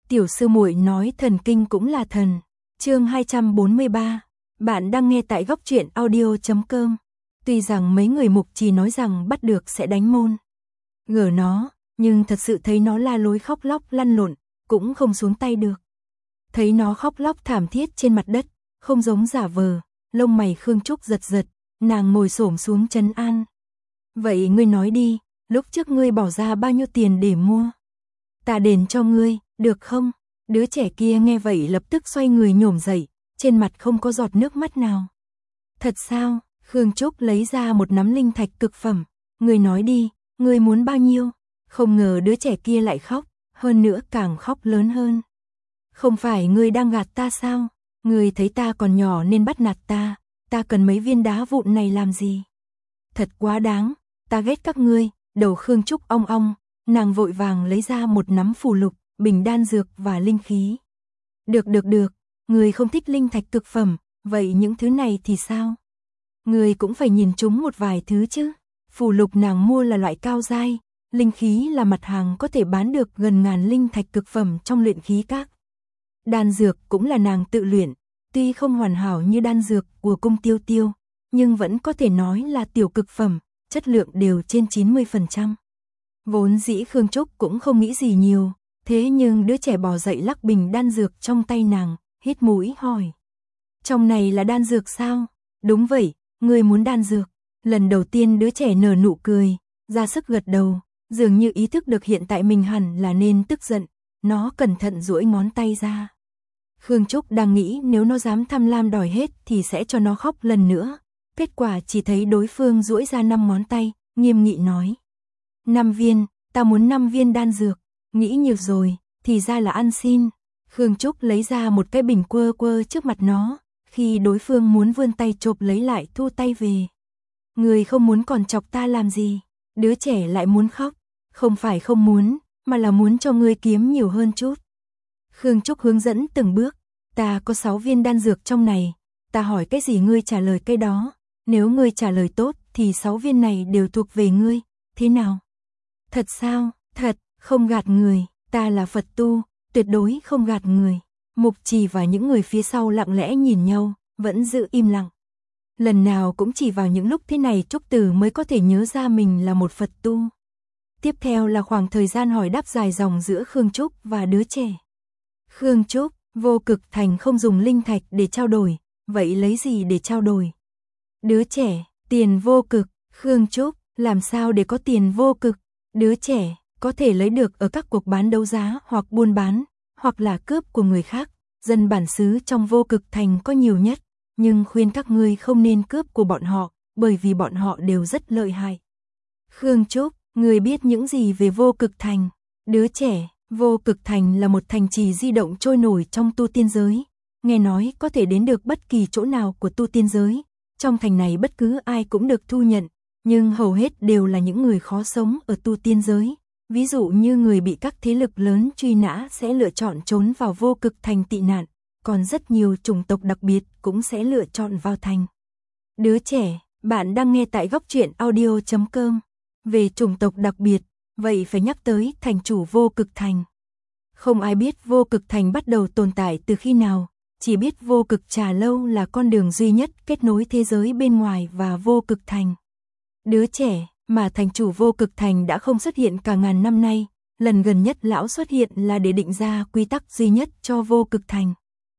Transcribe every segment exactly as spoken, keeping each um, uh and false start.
Tiểu sư muội nói thần kinh cũng là thần. Chương hai trăm bốn mươi ba. Bạn đang nghe tại góc truyện audio chấm com. Tuy rằng mấy người mục trì nói rằng bắt được sẽ đánh môn gở nó, nhưng thật sự thấy nó la lối khóc lóc lăn lộn, cũng không xuống tay được. Thấy nó khóc lóc thảm thiết trên mặt đất, không giống giả vờ, lông mày Khương Trúc giật giật, nàng ngồi xổm xuống trấn an. Vậy ngươi nói đi, lúc trước ngươi bỏ ra bao nhiêu tiền để mua? Ta đền cho ngươi, được không? Đứa trẻ kia nghe vậy lập tức xoay người nhổm dậy, trên mặt không có giọt nước mắt nào. Thật sao? Khương Trúc lấy ra một nắm linh thạch cực phẩm. Ngươi nói đi, ngươi muốn bao nhiêu? Không ngờ đứa trẻ kia lại khóc, hơn nữa càng khóc lớn hơn. Không phải ngươi đang gạt ta sao? Ngươi thấy ta còn nhỏ nên bắt nạt ta, ta cần mấy viên đá vụn này làm gì? Thật quá đáng, ta ghét các ngươi. Đầu Khương Trúc ong ong, nàng vội vàng lấy ra một nắm phù lục, bình đan dược và linh khí. Được được được, ngươi không thích linh thạch cực phẩm, vậy những thứ này thì sao? Ngươi cũng phải nhìn chúng một vài thứ chứ. Phù lục nàng mua là loại cao giai, linh khí là mặt hàng có thể bán được gần ngàn linh thạch cực phẩm trong luyện khí các. Đan dược cũng là nàng tự luyện, tuy không hoàn hảo như đan dược của cung Tiêu Tiêu, nhưng vẫn có thể nói là tiểu cực phẩm, chất lượng đều trên chín mươi phần trăm. Vốn dĩ Khương Trúc cũng không nghĩ gì nhiều, thế nhưng đứa trẻ bò dậy lắc bình đan dược trong tay nàng, hít mũi hỏi. Trong này là đan dược sao? Đúng vậy, ngươi muốn đan dược. Lần đầu tiên đứa trẻ nở nụ cười, ra sức gật đầu, dường như ý thức được hiện tại mình hẳn là nên tức giận, nó cẩn thận duỗi ngón tay ra. Khương Trúc đang nghĩ nếu nó dám tham lam đòi hết thì sẽ cho nó khóc lần nữa. Kết quả chỉ thấy đối phương duỗi ra năm ngón tay, nghiêm nghị nói. Năm viên, ta muốn năm viên đan dược. Nghĩ nhiều rồi, thì ra là ăn xin. Khương Trúc lấy ra một cái bình quơ quơ trước mặt nó, khi đối phương muốn vươn tay chộp lấy lại thu tay về. Người không muốn còn chọc ta làm gì? Đứa trẻ lại muốn khóc. Không phải không muốn, mà là muốn cho ngươi kiếm nhiều hơn chút. Khương Trúc hướng dẫn từng bước. Ta có sáu viên đan dược trong này. Ta hỏi cái gì ngươi trả lời cái đó. Nếu ngươi trả lời tốt thì sáu viên này đều thuộc về ngươi. Thế nào? Thật sao? Thật, không gạt người. Ta là Phật tu, tuyệt đối không gạt người. Mục Trì và những người phía sau lặng lẽ nhìn nhau, vẫn giữ im lặng. Lần nào cũng chỉ vào những lúc thế này Trúc Tử mới có thể nhớ ra mình là một Phật tu. Tiếp theo là khoảng thời gian hỏi đáp dài dòng giữa Khương Trúc và đứa trẻ. Khương Trúc, Vô Cực Thành không dùng linh thạch để trao đổi, vậy lấy gì để trao đổi? Đứa trẻ, tiền vô cực. Khương Trúc, làm sao để có tiền vô cực? Đứa trẻ, có thể lấy được ở các cuộc bán đấu giá hoặc buôn bán, hoặc là cướp của người khác. Dân bản xứ trong Vô Cực Thành có nhiều nhất, nhưng khuyên các ngươi không nên cướp của bọn họ, bởi vì bọn họ đều rất lợi hại. Khương Trúc, ngươi biết những gì về Vô Cực Thành? Đứa trẻ, Vô Cực Thành là một thành trì di động trôi nổi trong tu tiên giới. Nghe nói có thể đến được bất kỳ chỗ nào của tu tiên giới. Trong thành này bất cứ ai cũng được thu nhận, nhưng hầu hết đều là những người khó sống ở tu tiên giới. Ví dụ như người bị các thế lực lớn truy nã sẽ lựa chọn trốn vào Vô Cực Thành tị nạn, còn rất nhiều chủng tộc đặc biệt cũng sẽ lựa chọn vào thành. Đứa trẻ, bạn đang nghe tại góc truyện audio chấm com. Về chủng tộc đặc biệt, vậy phải nhắc tới thành chủ Vô Cực Thành. Không ai biết Vô Cực Thành bắt đầu tồn tại từ khi nào, chỉ biết Vô Cực Trà Lâu là con đường duy nhất kết nối thế giới bên ngoài và Vô Cực Thành. Đứa trẻ, mà thành chủ Vô Cực Thành đã không xuất hiện cả ngàn năm nay, lần gần nhất lão xuất hiện là để định ra quy tắc duy nhất cho Vô Cực Thành.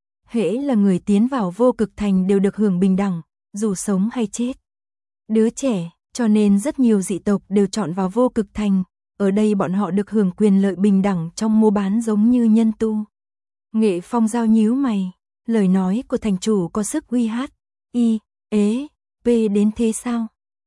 Hễ là người tiến vào Vô Cực Thành đều được hưởng bình đẳng, dù sống hay chết. Đứa trẻ, cho nên rất nhiều dị tộc đều chọn vào Vô Cực Thành, ở đây bọn họ được hưởng quyền lợi bình đẳng trong mua bán giống như nhân tu. Nghệ Phong giao nhíu mày, lời nói của thành chủ có sức uy hát, y, ế, p đến thế sao?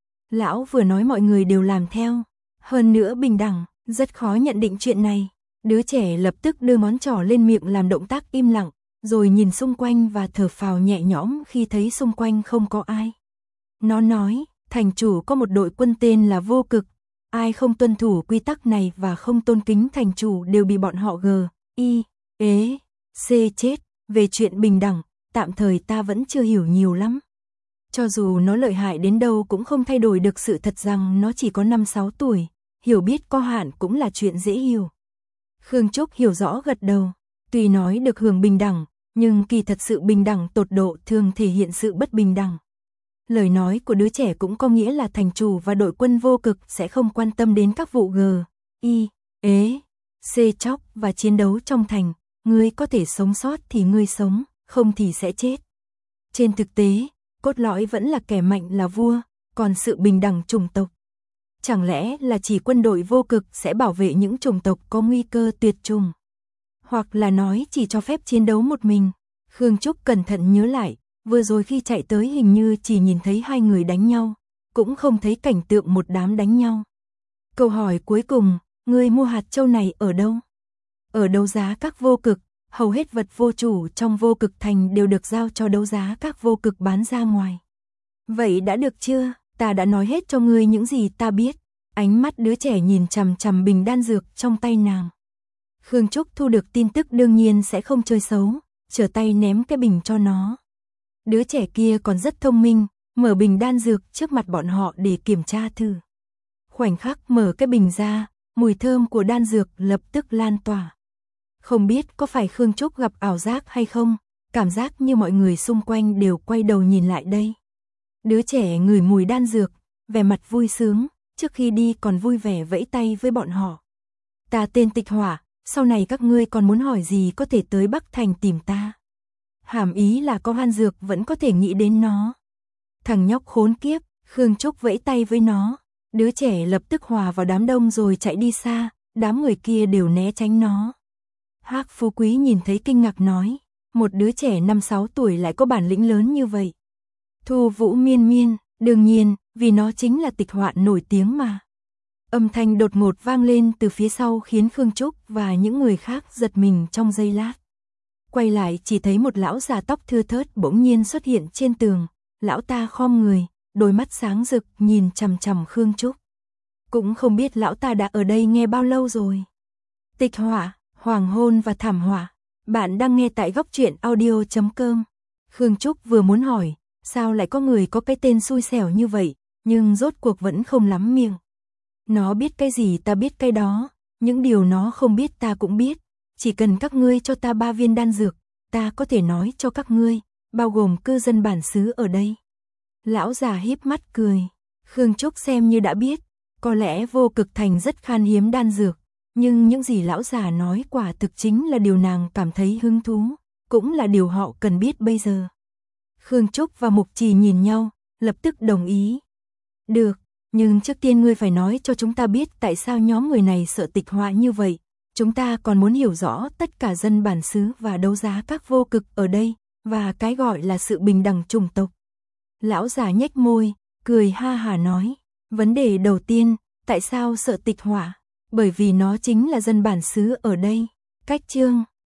Lão vừa nói mọi người đều làm theo, hơn nữa bình đẳng, rất khó nhận định chuyện này. Đứa trẻ lập tức đưa ngón trỏ lên miệng làm động tác im lặng, rồi nhìn xung quanh và thở phào nhẹ nhõm khi thấy xung quanh không có ai. Nó nói, thành chủ có một đội quân tên là Vô Cực, ai không tuân thủ quy tắc này và không tôn kính thành chủ đều bị bọn họ g, y, ế, c chết. Về chuyện bình đẳng, tạm thời ta vẫn chưa hiểu nhiều lắm. Cho dù nó lợi hại đến đâu cũng không thay đổi được sự thật rằng nó chỉ có năm sáu tuổi, hiểu biết có hạn cũng là chuyện dễ hiểu. Khương Trúc hiểu rõ gật đầu, Tuy nói được hưởng bình đẳng, nhưng kỳ thật sự bình đẳng tột độ thường thể hiện sự bất bình đẳng. Lời nói của đứa trẻ cũng có nghĩa là thành chủ và đội quân vô cực sẽ không quan tâm đến các vụ G, I, ế, C chóc và chiến đấu trong thành. Ngươi có thể sống sót thì ngươi sống, không thì sẽ chết. Trên thực tế, cốt lõi vẫn là kẻ mạnh là vua, còn sự bình đẳng chủng tộc. Chẳng lẽ là chỉ quân đội vô cực sẽ bảo vệ những chủng tộc có nguy cơ tuyệt chủng? Hoặc là nói chỉ cho phép chiến đấu một mình? Khương Trúc cẩn thận nhớ lại, vừa rồi khi chạy tới hình như chỉ nhìn thấy hai người đánh nhau, cũng không thấy cảnh tượng một đám đánh nhau. Câu hỏi cuối cùng, ngươi mua hạt châu này ở đâu? Ở đấu giá các vô cực, hầu hết vật vô chủ trong vô cực thành đều được giao cho đấu giá các vô cực bán ra ngoài. Vậy đã được chưa? Ta đã nói hết cho ngươi những gì ta biết. Ánh mắt đứa trẻ nhìn chằm chằm bình đan dược trong tay nàng. Khương Trúc thu được tin tức đương nhiên sẽ không chơi xấu, trở tay ném cái bình cho nó. Đứa trẻ kia còn rất thông minh, mở bình đan dược trước mặt bọn họ để kiểm tra thử. Khoảnh khắc mở cái bình ra, mùi thơm của đan dược lập tức lan tỏa. Không biết có phải Khương Trúc gặp ảo giác hay không, cảm giác như mọi người xung quanh đều quay đầu nhìn lại đây. Đứa trẻ ngửi mùi đan dược, vẻ mặt vui sướng, trước khi đi còn vui vẻ vẫy tay với bọn họ. Ta tên Tịch Hỏa, sau này các ngươi còn muốn hỏi gì có thể tới Bắc Thành tìm ta. Hàm ý là có đan dược vẫn có thể nghĩ đến nó. Thằng nhóc khốn kiếp, Khương Trúc vẫy tay với nó. Đứa trẻ lập tức hòa vào đám đông rồi chạy đi xa, đám người kia đều né tránh nó. Hắc Phú Quý nhìn thấy kinh ngạc nói, một đứa trẻ năm sáu tuổi lại có bản lĩnh lớn như vậy. Thu Vũ miên miên, đương nhiên, vì nó chính là Tịch Họa nổi tiếng mà. Âm thanh đột ngột vang lên từ phía sau khiến Khương Trúc và những người khác giật mình trong giây lát. Quay lại chỉ thấy một lão già tóc thưa thớt bỗng nhiên xuất hiện trên tường, lão ta khom người, đôi mắt sáng rực nhìn chằm chằm Khương Trúc. Cũng không biết lão ta đã ở đây nghe bao lâu rồi. Tịch Họa, hoàng hôn và thảm họa. Bạn đang nghe tại góc truyện audio chấm com. Khương Trúc vừa muốn hỏi, sao lại có người có cái tên xui xẻo như vậy, nhưng rốt cuộc vẫn không lắm miệng. Nó biết cái gì ta biết cái đó, những điều nó không biết ta cũng biết. Chỉ cần các ngươi cho ta ba viên đan dược, ta có thể nói cho các ngươi, bao gồm cư dân bản xứ ở đây. Lão già híp mắt cười. Khương Trúc xem như đã biết, có lẽ vô cực thành rất khan hiếm đan dược, nhưng những gì lão già nói quả thực chính là điều nàng cảm thấy hứng thú, cũng là điều họ cần biết bây giờ. Khương Trúc và Mục Trì nhìn nhau, lập tức đồng ý. Được, nhưng trước tiên ngươi phải nói cho chúng ta biết tại sao nhóm người này sợ Tịch Họa như vậy. Chúng ta còn muốn hiểu rõ tất cả dân bản xứ và đấu giá các vô cực ở đây, và cái gọi là sự bình đẳng chủng tộc. Lão già nhếch môi, cười ha hả nói, vấn đề đầu tiên, tại sao sợ Tịch Họa? Bởi vì nó chính là dân bản xứ ở đây. Cách chương